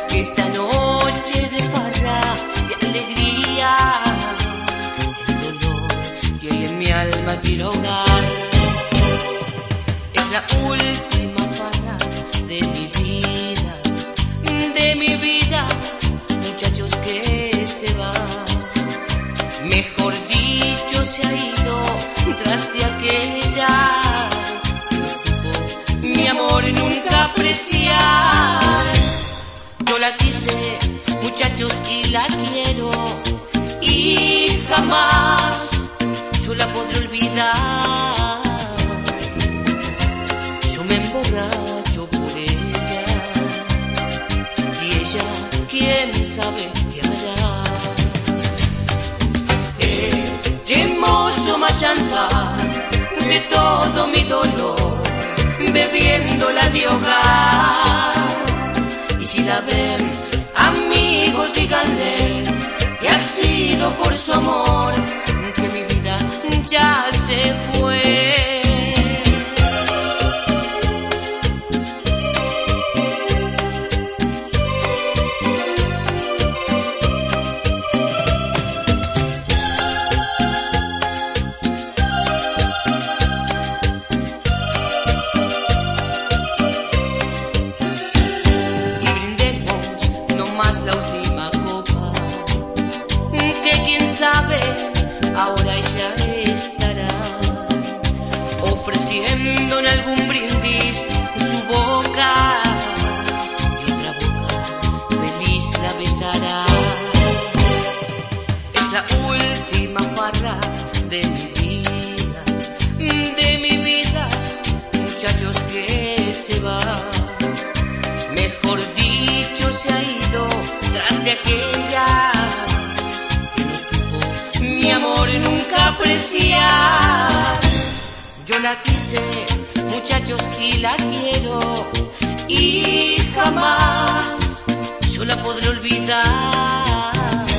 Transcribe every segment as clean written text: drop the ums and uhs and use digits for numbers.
esta noche de farra, de alegría, el dolor que hay en mi alma quiero ahogar. Es la última farra de mi vida, muchachos que se va. Mejor dicho, se ha ido tras de aquella que no supo mi amor nunca apreciar. Yo la quise, muchachos, y la quiero, y jamás yo la podré olvidar. Yo me emborracho por ella, y ella, quién sabe qué hará. Mayanta de todo mi dolor, bebiéndola de hogar. Y si la ven, amigos, díganle que ha sido por su amor que mi vida ya se fue. La última copa, que quién sabe, ahora ella estará ofreciendo en algún brindis su boca, y otra boca feliz la besará. Es la última farra de mi vida, muchachos, que se va. Mejor dicho, se ha ido tras de aquella que no supo mi amor nunca apreciar. Yo la quise, muchachos, y la quiero, y jamás yo la podré olvidar.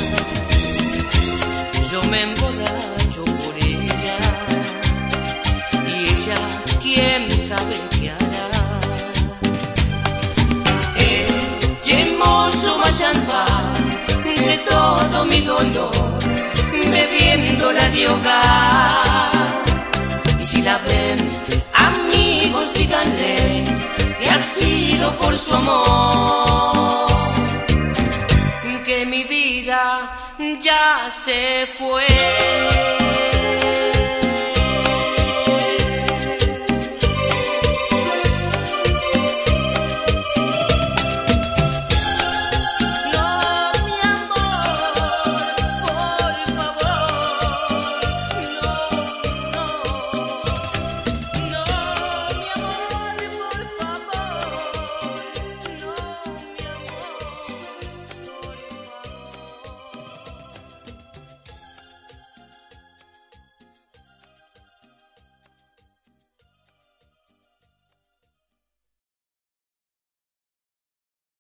Yo me emborracho por ella, y ella, quién sabe qué hará. De todo mi dolor, bebiéndola de hogar. Y si la ven, amigos, díganle que ha sido por su amor que mi vida ya se fue.